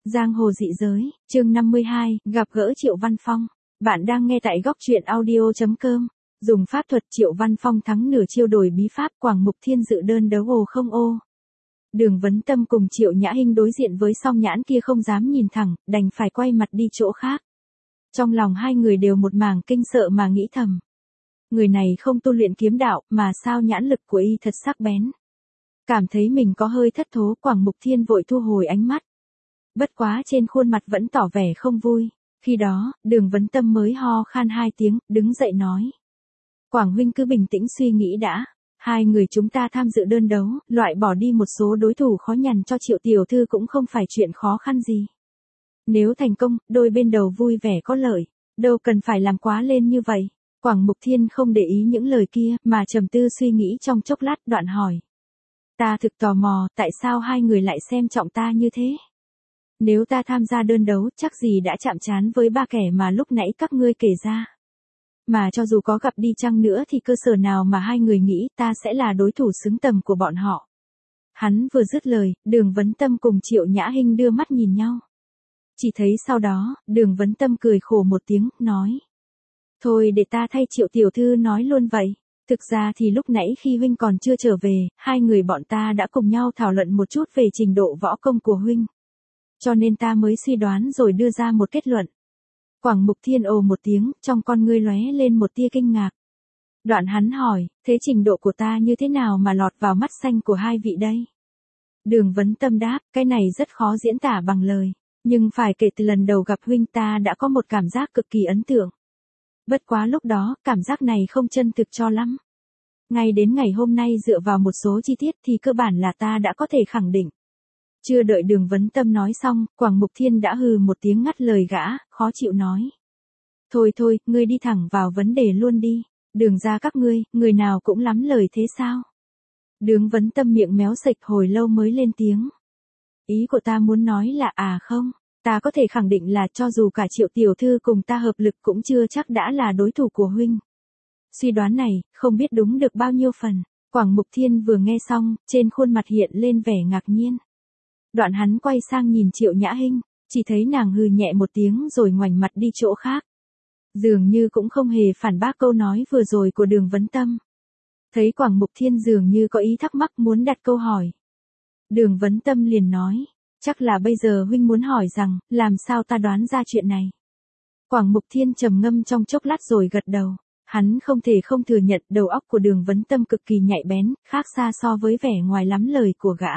Giang hồ dị giới, chương 52, gặp gỡ Triệu Văn Phong. Bạn đang nghe tại góc truyện audio.com. Dùng pháp thuật Triệu Văn Phong thắng nửa chiêu đổi bí pháp, Quảng Mục Thiên dự đơn đấu ồ không ô. Đường Vấn Tâm cùng Triệu Nhã Hinh đối diện với song nhãn kia không dám nhìn thẳng, đành phải quay mặt đi chỗ khác. Trong lòng hai người đều một mảng kinh sợ mà nghĩ thầm. Người này không tu luyện kiếm đạo mà sao nhãn lực của y thật sắc bén. Cảm thấy mình có hơi thất thố, Quảng Mục Thiên vội thu hồi ánh mắt. Bất quá trên khuôn mặt vẫn tỏ vẻ không vui. Khi đó, Đường Vấn Tâm mới ho khan hai tiếng, đứng dậy nói. Quảng huynh cứ bình tĩnh suy nghĩ đã. Hai người chúng ta tham dự đơn đấu, loại bỏ đi một số đối thủ khó nhằn cho Triệu tiểu thư cũng không phải chuyện khó khăn gì. Nếu thành công, đôi bên đầu vui vẻ có lợi, đâu cần phải làm quá lên như vậy. Quảng Mục Thiên không để ý những lời kia, mà trầm tư suy nghĩ trong chốc lát, đoạn hỏi. Ta thực tò mò, tại sao hai người lại xem trọng ta như thế? Nếu ta tham gia đơn đấu, chắc gì đã chạm trán với ba kẻ mà lúc nãy các ngươi kể ra. Mà cho dù có gặp đi chăng nữa thì cơ sở nào mà hai người nghĩ ta sẽ là đối thủ xứng tầm của bọn họ. Hắn vừa dứt lời, Đường Vấn Tâm cùng Triệu Nhã Hinh đưa mắt nhìn nhau. Chỉ thấy sau đó, Đường Vấn Tâm cười khổ một tiếng, nói. Thôi để ta thay Triệu tiểu thư nói luôn vậy. Thực ra thì lúc nãy khi huynh còn chưa trở về, hai người bọn ta đã cùng nhau thảo luận một chút về trình độ võ công của huynh. Cho nên ta mới suy đoán rồi đưa ra một kết luận. Quảng Mục Thiên ồ một tiếng, trong con ngươi lóe lên một tia kinh ngạc. Đoạn hắn hỏi, thế trình độ của ta như thế nào mà lọt vào mắt xanh của hai vị đây? Đường Vấn Tâm đáp, cái này rất khó diễn tả bằng lời, nhưng phải kể từ lần đầu gặp huynh ta đã có một cảm giác cực kỳ ấn tượng. Bất quá lúc đó, cảm giác này không chân thực cho lắm. Ngay đến ngày hôm nay dựa vào một số chi tiết thì cơ bản là ta đã có thể khẳng định. Chưa đợi Đường Vấn Tâm nói xong, Quảng Mục Thiên đã hừ một tiếng ngắt lời gã, khó chịu nói. Thôi thôi, ngươi đi thẳng vào vấn đề luôn đi, đường ra các ngươi, người nào cũng lắm lời thế sao? Đường Vấn Tâm miệng méo sệch hồi lâu mới lên tiếng. Ý của ta muốn nói là không, ta có thể khẳng định là cho dù cả Triệu tiểu thư cùng ta hợp lực cũng chưa chắc đã là đối thủ của huynh. Suy đoán này, không biết đúng được bao nhiêu phần. Quảng Mục Thiên vừa nghe xong, trên khuôn mặt hiện lên vẻ ngạc nhiên. Đoạn hắn quay sang nhìn Triệu Nhã Hinh, chỉ thấy nàng hừ nhẹ một tiếng rồi ngoảnh mặt đi chỗ khác. Dường như cũng không hề phản bác câu nói vừa rồi của Đường Vấn Tâm. Thấy Quảng Mục Thiên dường như có ý thắc mắc muốn đặt câu hỏi. Đường Vấn Tâm liền nói, chắc là bây giờ huynh muốn hỏi rằng, làm sao ta đoán ra chuyện này. Quảng Mục Thiên trầm ngâm trong chốc lát rồi gật đầu. Hắn không thể không thừa nhận đầu óc của Đường Vấn Tâm cực kỳ nhạy bén, khác xa so với vẻ ngoài lắm lời của gã.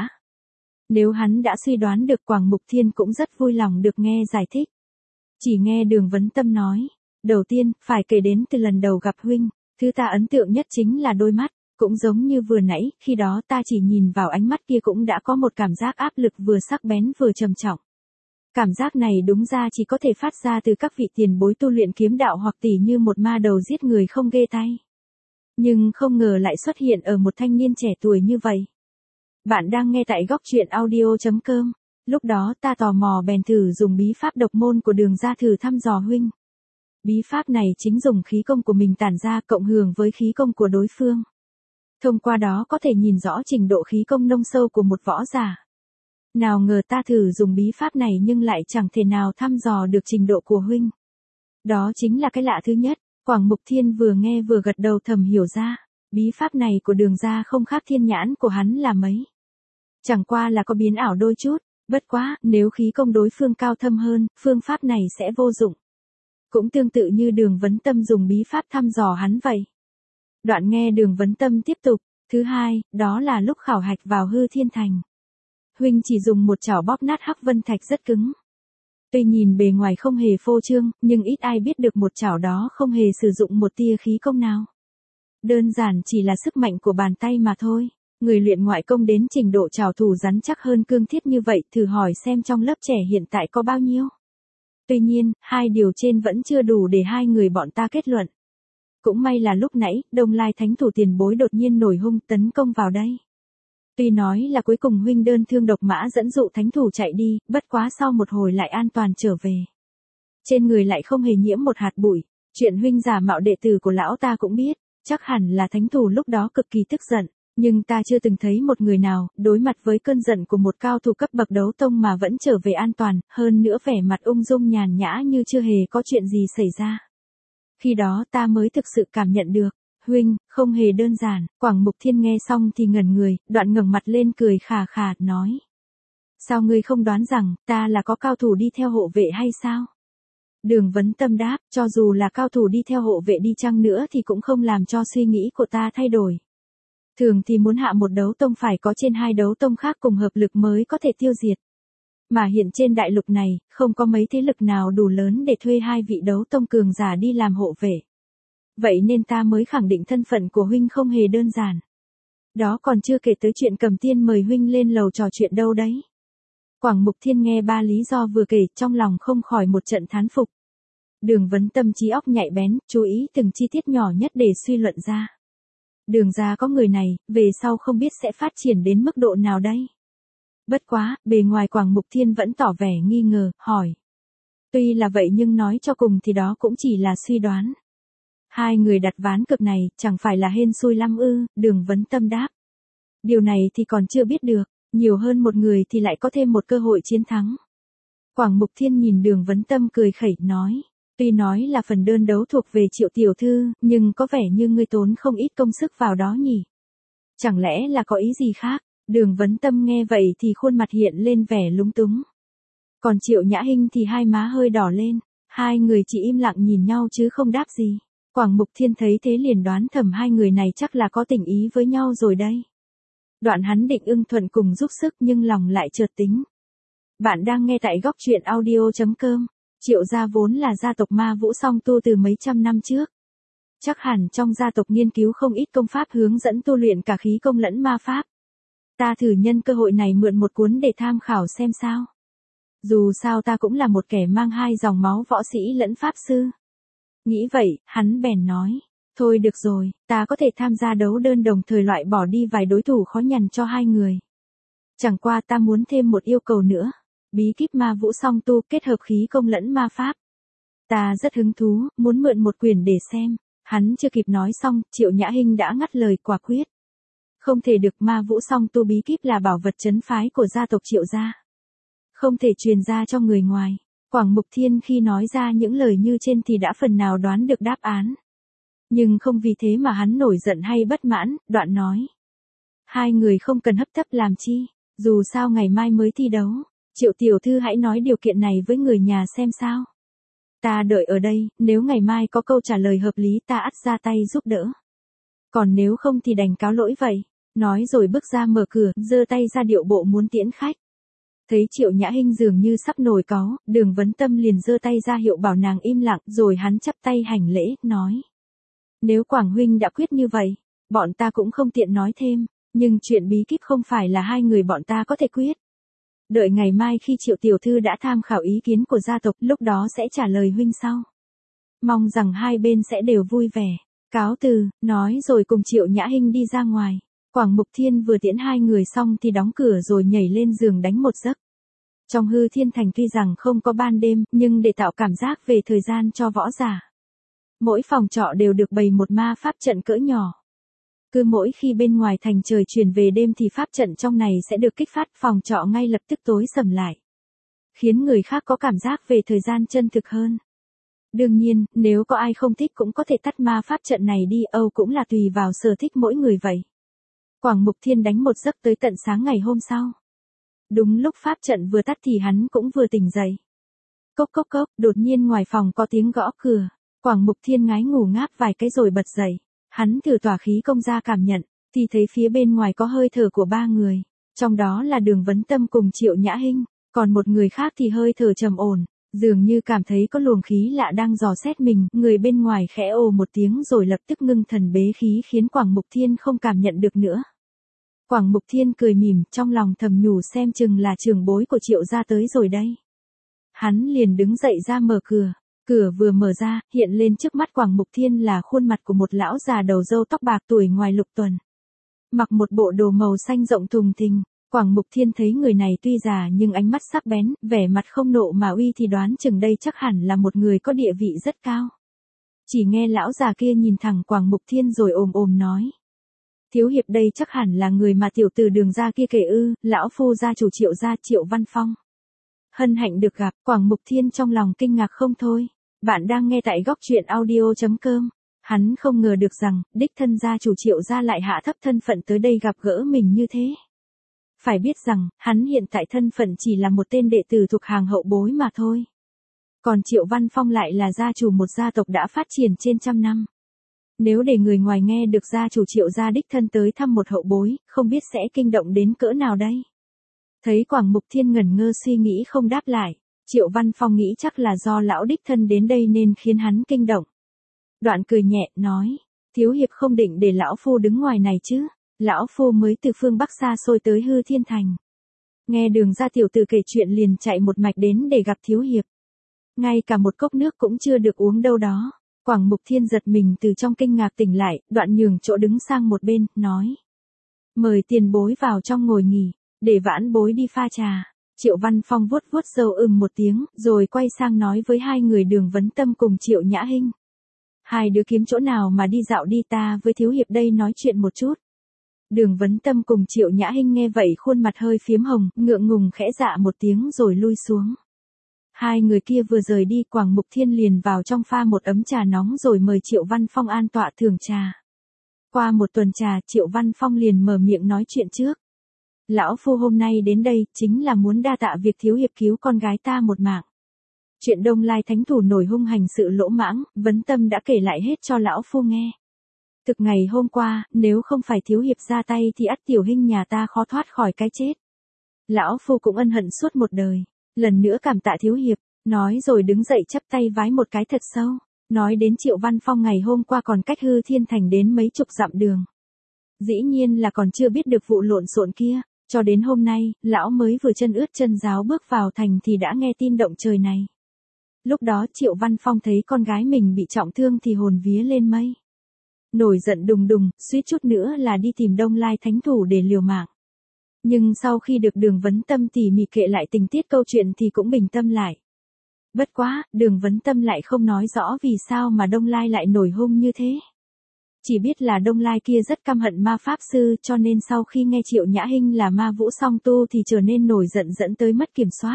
Nếu hắn đã suy đoán được, Quảng Mục Thiên cũng rất vui lòng được nghe giải thích. Chỉ nghe Đường Vấn Tâm nói, đầu tiên, phải kể đến từ lần đầu gặp huynh, thứ ta ấn tượng nhất chính là đôi mắt, cũng giống như vừa nãy, khi đó ta chỉ nhìn vào ánh mắt kia cũng đã có một cảm giác áp lực vừa sắc bén vừa trầm trọng. Cảm giác này đúng ra chỉ có thể phát ra từ các vị tiền bối tu luyện kiếm đạo hoặc tỉ như một ma đầu giết người không ghê tay. Nhưng không ngờ lại xuất hiện ở một thanh niên trẻ tuổi như vậy. Bạn đang nghe tại góc truyện audio.com. Lúc đó ta tò mò bèn thử dùng bí pháp độc môn của Đường ra thử thăm dò huynh. Bí pháp này chính dùng khí công của mình tản ra cộng hưởng với khí công của đối phương. Thông qua đó có thể nhìn rõ trình độ khí công nông sâu của một võ giả. Nào ngờ ta thử dùng bí pháp này nhưng lại chẳng thể nào thăm dò được trình độ của huynh. Đó chính là cái lạ thứ nhất. Quảng Mục Thiên vừa nghe vừa gật đầu thầm hiểu ra. Bí pháp này của Đường ra không khác thiên nhãn của hắn là mấy. Chẳng qua là có biến ảo đôi chút, bất quá, nếu khí công đối phương cao thâm hơn, phương pháp này sẽ vô dụng. Cũng tương tự như Đường Vấn Tâm dùng bí pháp thăm dò hắn vậy. Đoạn nghe Đường Vấn Tâm tiếp tục, thứ hai, đó là lúc khảo hạch vào Hư Thiên Thành. Huynh chỉ dùng một chảo bóp nát Hắc Vân Thạch rất cứng. Tuy nhìn bề ngoài không hề phô trương, nhưng ít ai biết được một chảo đó không hề sử dụng một tia khí công nào. Đơn giản chỉ là sức mạnh của bàn tay mà thôi. Người luyện ngoại công đến trình độ trảo thủ rắn chắc hơn cương thiết như vậy, thử hỏi xem trong lớp trẻ hiện tại có bao nhiêu. Tuy nhiên, hai điều trên vẫn chưa đủ để hai người bọn ta kết luận. Cũng may là lúc nãy, Đông Lai Thánh thủ tiền bối đột nhiên nổi hung tấn công vào đây. Tuy nói là cuối cùng huynh đơn thương độc mã dẫn dụ thánh thủ chạy đi, bất quá sau một hồi lại an toàn trở về. Trên người lại không hề nhiễm một hạt bụi, chuyện huynh giả mạo đệ tử của lão ta cũng biết, chắc hẳn là thánh thủ lúc đó cực kỳ tức giận, Nhưng ta chưa từng thấy một người nào, đối mặt với cơn giận của một cao thủ cấp bậc đấu tông mà vẫn trở về an toàn, hơn nữa vẻ mặt ung dung nhàn nhã như chưa hề có chuyện gì xảy ra. Khi đó ta mới thực sự cảm nhận được, huynh, không hề đơn giản. Quảng Mục Thiên nghe xong thì ngẩn người, đoạn ngẩng mặt lên cười khà khà, nói. Sao ngươi không đoán rằng, ta là có cao thủ đi theo hộ vệ hay sao? Đường Vấn Tâm đáp, cho dù là cao thủ đi theo hộ vệ đi chăng nữa thì cũng không làm cho suy nghĩ của ta thay đổi. Thường thì muốn hạ một đấu tông phải có trên 2 đấu tông khác cùng hợp lực mới có thể tiêu diệt. Mà hiện trên đại lục này, không có mấy thế lực nào đủ lớn để thuê 2 vị đấu tông cường giả đi làm hộ vệ. Vậy nên ta mới khẳng định thân phận của huynh không hề đơn giản. Đó còn chưa kể tới chuyện Cầm Tiên mời huynh lên lầu trò chuyện đâu đấy. Quảng Mục Thiên nghe 3 lý do vừa kể, trong lòng không khỏi một trận thán phục. Đường Vấn Tâm trí óc nhạy bén, chú ý từng chi tiết nhỏ nhất để suy luận ra. Đường ra có người này, về sau không biết sẽ phát triển đến mức độ nào đây. Bất quá, bề ngoài Quảng Mục Thiên vẫn tỏ vẻ nghi ngờ, hỏi. Tuy là vậy nhưng nói cho cùng thì đó cũng chỉ là suy đoán. 2 người đặt ván cực này, chẳng phải là hên xui lắm ư? Đường Vấn Tâm đáp. Điều này thì còn chưa biết được, nhiều hơn một người thì lại có thêm một cơ hội chiến thắng. Quảng Mục Thiên nhìn Đường Vấn Tâm cười khẩy, nói. Tuy nói là phần đơn đấu thuộc về Triệu tiểu thư, nhưng có vẻ như ngươi tốn không ít công sức vào đó nhỉ? Chẳng lẽ là có ý gì khác? Đường Vấn Tâm nghe vậy thì khuôn mặt hiện lên vẻ lúng túng. Còn Triệu Nhã Hinh thì hai má hơi đỏ lên, 2 người chỉ im lặng nhìn nhau chứ không đáp gì. Quảng Mục Thiên thấy thế liền đoán thầm 2 người này chắc là có tình ý với nhau rồi đây. Đoạn hắn định ưng thuận cùng giúp sức nhưng lòng lại chợt tính. Bạn đang nghe tại góc truyện audio.com. Triệu gia vốn là gia tộc ma vũ song tu từ mấy trăm năm trước. Chắc hẳn trong gia tộc nghiên cứu không ít công pháp hướng dẫn tu luyện cả khí công lẫn ma pháp. Ta thử nhân cơ hội này mượn một cuốn để tham khảo xem sao. Dù sao ta cũng là một kẻ mang 2 dòng máu võ sĩ lẫn pháp sư. Nghĩ vậy, hắn bèn nói. Thôi được rồi, ta có thể tham gia đấu đơn đồng thời loại bỏ đi vài đối thủ khó nhằn cho 2 người. Chẳng qua ta muốn thêm một yêu cầu nữa. Bí kíp ma vũ song tu kết hợp khí công lẫn ma pháp. Ta rất hứng thú, muốn mượn một quyển để xem. Hắn chưa kịp nói xong, Triệu Nhã Hinh đã ngắt lời quả quyết. Không thể được, ma vũ song tu bí kíp là bảo vật trấn phái của gia tộc Triệu gia. Không thể truyền ra cho người ngoài. Quảng Mục Thiên khi nói ra những lời như trên thì đã phần nào đoán được đáp án. Nhưng không vì thế mà hắn nổi giận hay bất mãn, đoạn nói. 2 người không cần hấp tấp làm chi, dù sao ngày mai mới thi đấu. Triệu tiểu thư hãy nói điều kiện này với người nhà xem sao. Ta đợi ở đây, nếu ngày mai có câu trả lời hợp lý ta ắt ra tay giúp đỡ. Còn nếu không thì đành cáo lỗi vậy. Nói rồi bước ra mở cửa, giơ tay ra điệu bộ muốn tiễn khách. Thấy Triệu Nhã Hinh dường như sắp nổi cáu, Đường Vấn Tâm liền giơ tay ra hiệu bảo nàng im lặng, rồi hắn chắp tay hành lễ, nói. Nếu Quảng huynh đã quyết như vậy, bọn ta cũng không tiện nói thêm, nhưng chuyện bí kíp không phải là 2 người bọn ta có thể quyết. Đợi ngày mai khi Triệu tiểu thư đã tham khảo ý kiến của gia tộc, lúc đó sẽ trả lời huynh sau. Mong rằng 2 bên sẽ đều vui vẻ. Cáo từ, nói rồi cùng Triệu Nhã Hinh đi ra ngoài. Quảng Mục Thiên vừa tiễn 2 người xong thì đóng cửa rồi nhảy lên giường đánh một giấc. Trong Hư Thiên Thành tuy rằng không có ban đêm, nhưng để tạo cảm giác về thời gian cho võ giả. Mỗi phòng trọ đều được bày một ma pháp trận cỡ nhỏ. Cứ mỗi khi bên ngoài thành trời chuyển về đêm thì pháp trận trong này sẽ được kích phát, phòng trọ ngay lập tức tối sầm lại. Khiến người khác có cảm giác về thời gian chân thực hơn. Đương nhiên, nếu có ai không thích cũng có thể tắt ma pháp trận này đi, cũng là tùy vào sở thích mỗi người vậy. Quảng Mục Thiên đánh một giấc tới tận sáng ngày hôm sau. Đúng lúc pháp trận vừa tắt thì hắn cũng vừa tỉnh dậy. Cốc cốc cốc, đột nhiên ngoài phòng có tiếng gõ cửa. Quảng Mục Thiên ngái ngủ ngáp vài cái rồi bật dậy. Hắn thử tỏa khí công ra cảm nhận, thì thấy phía bên ngoài có hơi thở của 3 người. Trong đó là Đường Vấn Tâm cùng Triệu Nhã Hinh, còn một người khác thì hơi thở trầm ổn, dường như cảm thấy có luồng khí lạ đang dò xét mình. Người bên ngoài khẽ ồ một tiếng rồi lập tức ngưng thần bế khí khiến Quảng Mục Thiên không cảm nhận được nữa. Quảng Mục Thiên cười mỉm, trong lòng thầm nhủ xem chừng là trưởng bối của Triệu gia tới rồi đây. Hắn liền đứng dậy ra mở cửa. Cửa vừa mở ra, hiện lên trước mắt Quảng Mục Thiên là khuôn mặt của một lão già đầu râu tóc bạc tuổi ngoài lục tuần. Mặc một bộ đồ màu xanh rộng thùng thình, Quảng Mục Thiên thấy người này tuy già nhưng ánh mắt sắc bén, vẻ mặt không nộ mà uy thì đoán chừng đây chắc hẳn là một người có địa vị rất cao. Chỉ nghe lão già kia nhìn thẳng Quảng Mục Thiên rồi ồm ồm nói. Thiếu hiệp đây chắc hẳn là người mà tiểu tử Đường gia kia kể ư? Lão phu gia chủ Triệu gia, Triệu Văn Phong. Hân hạnh được gặp. Quảng Mục Thiên trong lòng kinh ngạc không thôi. Bạn đang nghe tại góc truyện audio.com. Hắn không ngờ được rằng, đích thân gia chủ Triệu gia lại hạ thấp thân phận tới đây gặp gỡ mình như thế. Phải biết rằng, hắn hiện tại thân phận chỉ là một tên đệ tử thuộc hàng hậu bối mà thôi. Còn Triệu Văn Phong lại là gia chủ một gia tộc đã phát triển trên trăm năm. Nếu để người ngoài nghe được gia chủ Triệu gia đích thân tới thăm một hậu bối, không biết sẽ kinh động đến cỡ nào đây. Thấy Quảng Mục Thiên ngẩn ngơ suy nghĩ không đáp lại, Triệu Văn Phong nghĩ chắc là do lão đích thân đến đây nên khiến hắn kinh động. Đoạn cười nhẹ, nói, thiếu hiệp không định để lão phu đứng ngoài này chứ, lão phu mới từ phương Bắc xa xôi tới Hư Thiên Thành. Nghe Đường gia tiểu tử kể chuyện liền chạy một mạch đến để gặp thiếu hiệp. Ngay cả một cốc nước cũng chưa được uống đâu đó. Quảng Mục Thiên giật mình từ trong kinh ngạc tỉnh lại, đoạn nhường chỗ đứng sang một bên, nói. Mời tiền bối vào trong ngồi nghỉ, để vãn bối đi pha trà. Triệu Văn Phong vuốt vuốt râu một tiếng, rồi quay sang nói với hai người Đường Vấn Tâm cùng Triệu Nhã Hinh. Hai đứa kiếm chỗ nào mà đi dạo đi, ta với thiếu hiệp đây nói chuyện một chút. Đường Vấn Tâm cùng Triệu Nhã Hinh nghe vậy khuôn mặt hơi phiếm hồng, ngượng ngùng khẽ dạ một tiếng rồi lui xuống. Hai người kia vừa rời đi, Quảng Mục Thiên liền vào trong pha một ấm trà nóng rồi mời Triệu Văn Phong an tọa thưởng trà. Qua một tuần trà, Triệu Văn Phong liền mở miệng nói chuyện trước. Lão phu hôm nay đến đây chính là muốn đa tạ việc thiếu hiệp cứu con gái ta một mạng. Chuyện Đông Lai thánh thủ nổi hung hành sự lỗ mãng, Vấn Tâm đã kể lại hết cho lão phu nghe. Thực ngày hôm qua, nếu không phải thiếu hiệp ra tay thì ắt tiểu Hinh nhà ta khó thoát khỏi cái chết. Lão phu cũng ân hận suốt một đời. Lần nữa cảm tạ thiếu hiệp, nói rồi đứng dậy chắp tay vái một cái thật sâu, nói đến Triệu Văn Phong ngày hôm qua còn cách Hư Thiên Thành đến mấy chục dặm đường. Dĩ nhiên là còn chưa biết được vụ lộn xộn kia, cho đến hôm nay, lão mới vừa chân ướt chân ráo bước vào thành thì đã nghe tin động trời này. Lúc đó Triệu Văn Phong thấy con gái mình bị trọng thương thì hồn vía lên mây. Nổi giận đùng đùng, suýt chút nữa là đi tìm Đông Lai thánh thủ để liều mạng. Nhưng sau khi được Đường Vấn Tâm tỉ mỉ kể lại tình tiết câu chuyện thì cũng bình tâm lại. Bất quá, Đường Vấn Tâm lại không nói rõ vì sao mà Đông Lai lại nổi hung như thế. Chỉ biết là Đông Lai kia rất căm hận ma pháp sư cho nên sau khi nghe Triệu Nhã Hinh là ma vũ song tu thì trở nên nổi giận dẫn tới mất kiểm soát.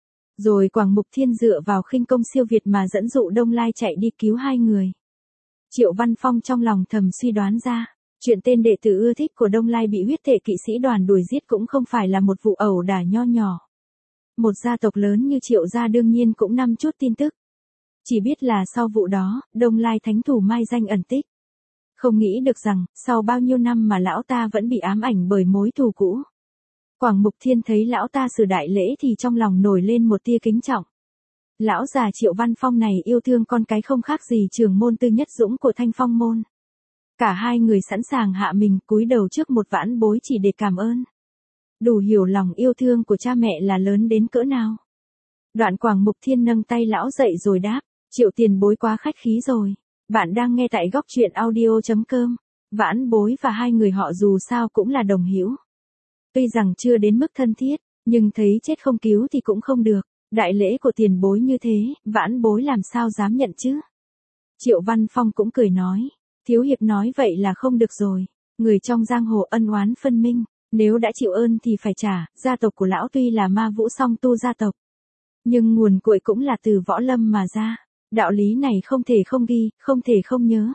Rồi Quảng Mục Thiên dựa vào khinh công siêu việt mà dẫn dụ Đông Lai chạy đi cứu hai người. Triệu Văn Phong trong lòng thầm suy đoán ra. Chuyện tên đệ tử ưa thích của Đông Lai bị huyết thể kỵ sĩ đoàn đuổi giết cũng không phải là một vụ ẩu đả nho nhỏ. Một gia tộc lớn như Triệu gia đương nhiên cũng nắm chút tin tức. Chỉ biết là sau vụ đó, Đông Lai thánh thủ mai danh ẩn tích. Không nghĩ được rằng, sau bao nhiêu năm mà lão ta vẫn bị ám ảnh bởi mối thù cũ. Quảng Mục Thiên thấy lão ta xử đại lễ thì trong lòng nổi lên một tia kính trọng. Lão già Triệu Văn Phong này yêu thương con cái không khác gì trưởng môn Tư Nhất Dũng của Thanh Phong môn. Cả hai người sẵn sàng hạ mình cúi đầu trước một vãn bối chỉ để cảm ơn. Đủ hiểu lòng yêu thương của cha mẹ là lớn đến cỡ nào. Đoạn Quảng Mục Thiên nâng tay lão dậy rồi đáp, Triệu tiền bối quá khách khí rồi. Bạn đang nghe tại góc truyện audio.com. Vãn bối và hai người họ dù sao cũng là đồng hữu. Tuy rằng chưa đến mức thân thiết, nhưng thấy chết không cứu thì cũng không được. Đại lễ của tiền bối như thế, vãn bối làm sao dám nhận chứ. Triệu Văn Phong cũng cười nói. Thiếu hiệp nói vậy là không được rồi. Người trong giang hồ ân oán phân minh. Nếu đã chịu ơn thì phải trả. Gia tộc của lão tuy là ma vũ song tu gia tộc. Nhưng nguồn cội cũng là từ võ lâm mà ra. Đạo lý này không thể không ghi, không thể không nhớ.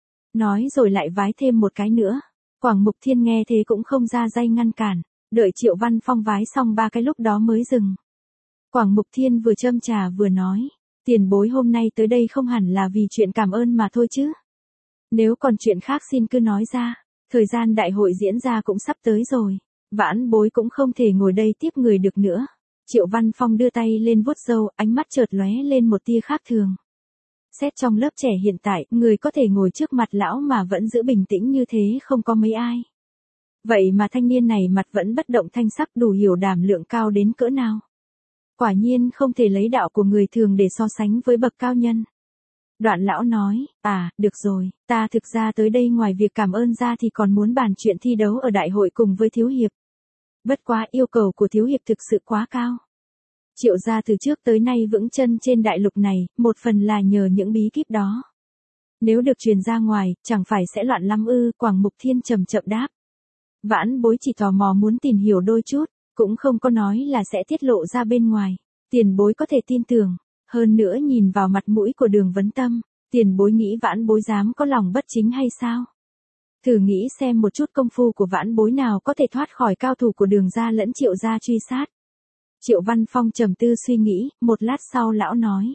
Nói rồi lại vái thêm một cái nữa. Quảng Mục Thiên nghe thế cũng không ra dây ngăn cản. Đợi Triệu Văn Phong vái xong ba cái lúc đó mới dừng. Quảng Mục Thiên vừa châm trà vừa nói. Tiền bối hôm nay tới đây không hẳn là vì chuyện cảm ơn mà thôi chứ. Nếu còn chuyện khác xin cứ nói ra. Thời gian đại hội diễn ra cũng sắp tới rồi. Vãn bối cũng không thể ngồi đây tiếp người được nữa. Triệu Văn Phong đưa tay lên vuốt râu, ánh mắt chợt lóe lên một tia khác thường. Xét trong lớp trẻ hiện tại, người có thể ngồi trước mặt lão mà vẫn giữ bình tĩnh như thế không có mấy ai. Vậy mà thanh niên này mặt vẫn bất động thanh sắc, đủ hiểu đảm lượng cao đến cỡ nào. Quả nhiên không thể lấy đạo của người thường để so sánh với bậc cao nhân. Đoạn lão nói, được rồi, ta thực ra tới đây ngoài việc cảm ơn ra thì còn muốn bàn chuyện thi đấu ở đại hội cùng với thiếu hiệp. Bất quá yêu cầu của thiếu hiệp thực sự quá cao. Triệu gia từ trước tới nay vững chân trên đại lục này, một phần là nhờ những bí kíp đó. Nếu được truyền ra ngoài, chẳng phải sẽ loạn lắm ư? Quảng Mục Thiên chậm chậm đáp. Vãn bối chỉ tò mò muốn tìm hiểu đôi chút, cũng không có nói là sẽ tiết lộ ra bên ngoài. Tiền bối có thể tin tưởng, hơn nữa nhìn vào mặt mũi của Đường Vấn Tâm, tiền bối nghĩ vãn bối dám có lòng bất chính hay sao? Thử nghĩ xem một chút công phu của vãn bối nào có thể thoát khỏi cao thủ của Đường gia lẫn Triệu gia truy sát. Triệu Văn Phong trầm tư suy nghĩ, một lát sau lão nói.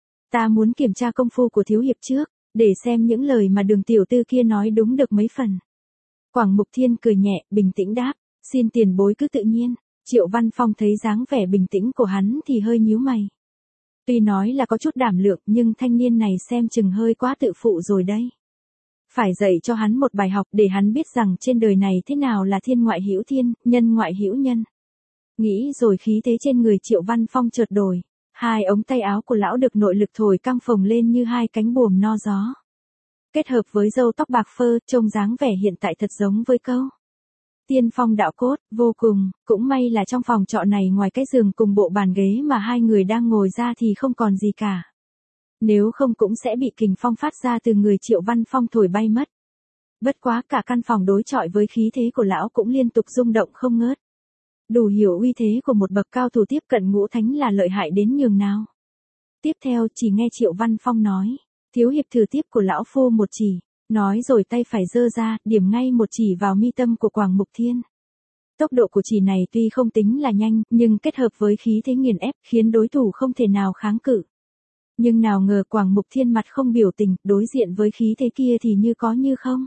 Ta muốn kiểm tra công phu của thiếu hiệp trước, để xem những lời mà Đường tiểu tư kia nói đúng được mấy phần. Quảng Mục Thiên cười nhẹ, bình tĩnh đáp, xin tiền bối cứ tự nhiên. Triệu Văn Phong thấy dáng vẻ bình tĩnh của hắn thì hơi nhíu mày. Tuy nói là có chút đảm lượng nhưng thanh niên này xem chừng hơi quá tự phụ rồi đây. Phải dạy cho hắn một bài học để hắn biết rằng trên đời này thế nào là thiên ngoại hữu thiên, nhân ngoại hữu nhân. Nghĩ rồi khí thế trên người Triệu Văn Phong chợt đổi. Hai ống tay áo của lão được nội lực thổi căng phồng lên như hai cánh buồm no gió. Kết hợp với râu tóc bạc phơ, trông dáng vẻ hiện tại thật giống với câu. Tiên phong đạo cốt, vô cùng, cũng may là trong phòng trọ này ngoài cái giường cùng bộ bàn ghế mà hai người đang ngồi ra thì không còn gì cả. Nếu không cũng sẽ bị kình phong phát ra từ người Triệu Văn Phong thổi bay mất. Bất quá cả căn phòng đối chọi với khí thế của lão cũng liên tục rung động không ngớt. Đủ hiểu uy thế của một bậc cao thủ tiếp cận ngũ thánh là lợi hại đến nhường nào. Tiếp theo chỉ nghe Triệu Văn Phong nói, thiếu hiệp thử tiếp của lão phu một chỉ. Nói rồi tay phải giơ ra, điểm ngay một chỉ vào mi tâm của Quảng Mục Thiên. Tốc độ của chỉ này tuy không tính là nhanh, nhưng kết hợp với khí thế nghiền ép, khiến đối thủ không thể nào kháng cự. Nhưng nào ngờ Quảng Mục Thiên mặt không biểu tình, đối diện với khí thế kia thì như có như không.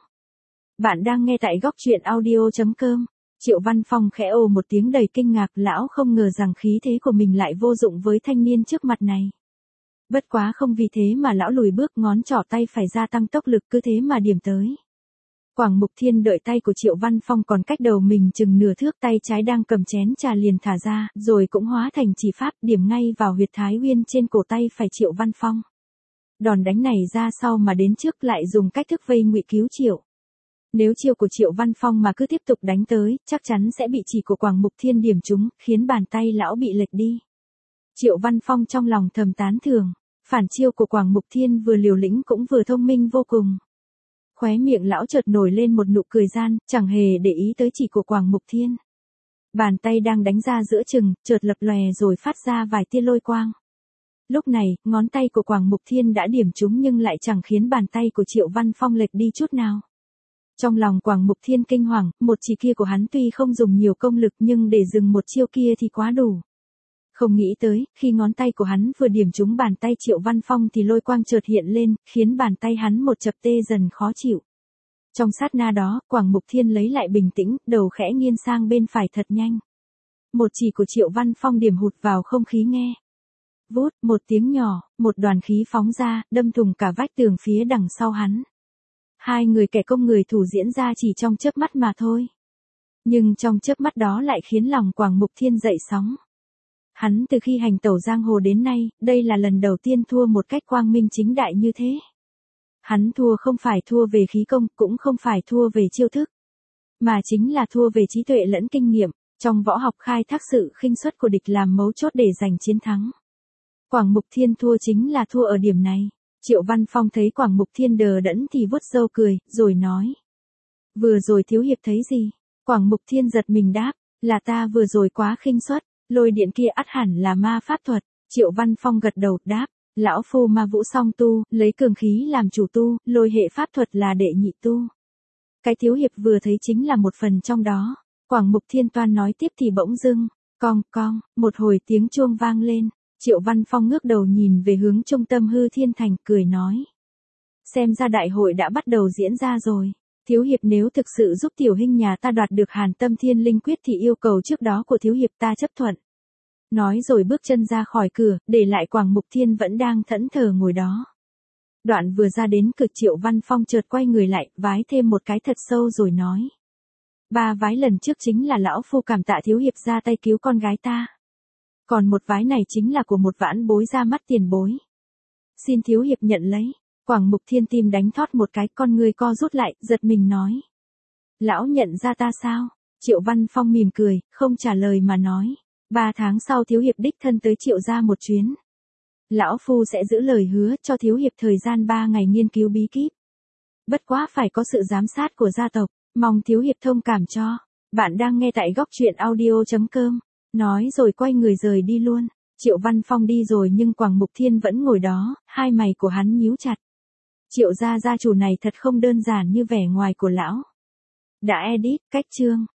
Bạn đang nghe tại góc truyện audio.com. Triệu Văn Phong khẽ ồ một tiếng đầy kinh ngạc, lão không ngờ rằng khí thế của mình lại vô dụng với thanh niên trước mặt này. Bất quá không vì thế mà lão lùi bước, ngón trỏ tay phải gia tăng tốc lực, cứ thế mà điểm tới. Quảng Mục Thiên đợi tay của Triệu Văn Phong còn cách đầu mình chừng nửa thước, tay trái đang cầm chén trà liền thả ra, rồi cũng hóa thành chỉ pháp điểm ngay vào huyệt thái uyên trên cổ tay phải Triệu Văn Phong. Đòn đánh này ra sau mà đến trước lại dùng cách thức vây ngụy cứu Triệu. Nếu chiêu của Triệu Văn Phong mà cứ tiếp tục đánh tới, chắc chắn sẽ bị chỉ của Quảng Mục Thiên điểm trúng, khiến bàn tay lão bị lệch đi. Triệu Văn Phong trong lòng thầm tán thưởng. Phản chiêu của Quảng Mục Thiên vừa liều lĩnh cũng vừa thông minh vô cùng. Khóe miệng lão chợt nổi lên một nụ cười gian, chẳng hề để ý tới chỉ của Quảng Mục Thiên. Bàn tay đang đánh ra giữa chừng, chợt lập lòe rồi phát ra vài tia lôi quang. Lúc này, ngón tay của Quảng Mục Thiên đã điểm trúng nhưng lại chẳng khiến bàn tay của Triệu Văn Phong lệch đi chút nào. Trong lòng Quảng Mục Thiên kinh hoàng, một chỉ kia của hắn tuy không dùng nhiều công lực nhưng để dừng một chiêu kia thì quá đủ. Không nghĩ tới, khi ngón tay của hắn vừa điểm trúng bàn tay Triệu Văn Phong thì lôi quang chợt hiện lên, khiến bàn tay hắn một chập tê dần khó chịu. Trong sát na đó, Quảng Mục Thiên lấy lại bình tĩnh, đầu khẽ nghiêng sang bên phải thật nhanh. Một chỉ của Triệu Văn Phong điểm hụt vào không khí nghe. Vút, một tiếng nhỏ, một đoàn khí phóng ra, đâm thủng cả vách tường phía đằng sau hắn. Hai người kẻ công người thủ diễn ra chỉ trong chớp mắt mà thôi. Nhưng trong chớp mắt đó lại khiến lòng Quảng Mục Thiên dậy sóng. Hắn từ khi hành tẩu giang hồ đến nay, đây là lần đầu tiên thua một cách quang minh chính đại như thế. Hắn thua không phải thua về khí công, cũng không phải thua về chiêu thức, mà chính là thua về trí tuệ lẫn kinh nghiệm, trong võ học khai thác sự khinh suất của địch làm mấu chốt để giành chiến thắng. Quảng Mục Thiên thua chính là thua ở điểm này. Triệu Văn Phong thấy Quảng Mục Thiên đờ đẫn thì vuốt râu cười, rồi nói. Vừa rồi thiếu hiệp thấy gì? Quảng Mục Thiên giật mình đáp, là ta vừa rồi quá khinh suất. Lôi điện kia ắt hẳn là ma pháp thuật. Triệu Văn Phong gật đầu, đáp, lão phu ma vũ song tu, lấy cường khí làm chủ tu, lôi hệ pháp thuật là đệ nhị tu. Cái thiếu hiệp vừa thấy chính là một phần trong đó. Quảng Mục Thiên toan nói tiếp thì bỗng dưng, cong cong, một hồi tiếng chuông vang lên. Triệu Văn Phong ngước đầu nhìn về hướng trung tâm Hư Thiên Thành, cười nói. Xem ra đại hội đã bắt đầu diễn ra rồi. Thiếu hiệp nếu thực sự giúp tiểu huynh nhà ta đoạt được Hàn Tâm Thiên Linh Quyết thì yêu cầu trước đó của thiếu hiệp ta chấp thuận. Nói rồi bước chân ra khỏi cửa, để lại Quảng Mục Thiên vẫn đang thẫn thờ ngồi đó. Đoạn vừa ra đến cửa, Triệu Văn Phong chợt quay người lại, vái thêm một cái thật sâu rồi nói. 3 vái lần trước chính là lão phu cảm tạ thiếu hiệp ra tay cứu con gái ta. Còn một vái này chính là của một vãn bối ra mắt tiền bối. Xin thiếu hiệp nhận lấy. Quảng Mục Thiên tim đánh thót một cái, con người co rút lại, giật mình nói. Lão nhận ra ta sao? Triệu Văn Phong mỉm cười, không trả lời mà nói. 3 tháng sau thiếu hiệp đích thân tới Triệu gia một chuyến. Lão Phu sẽ giữ lời hứa cho thiếu hiệp thời gian 3 ngày nghiên cứu bí kíp. Bất quá phải có sự giám sát của gia tộc, mong thiếu hiệp thông cảm cho. Bạn đang nghe tại góc truyện audio.com. Nói rồi quay người rời đi luôn. Triệu Văn Phong đi rồi nhưng Quảng Mục Thiên vẫn ngồi đó, hai mày của hắn nhíu chặt. Triệu gia gia chủ này thật không đơn giản như vẻ ngoài của lão. Đã edit, cách chương.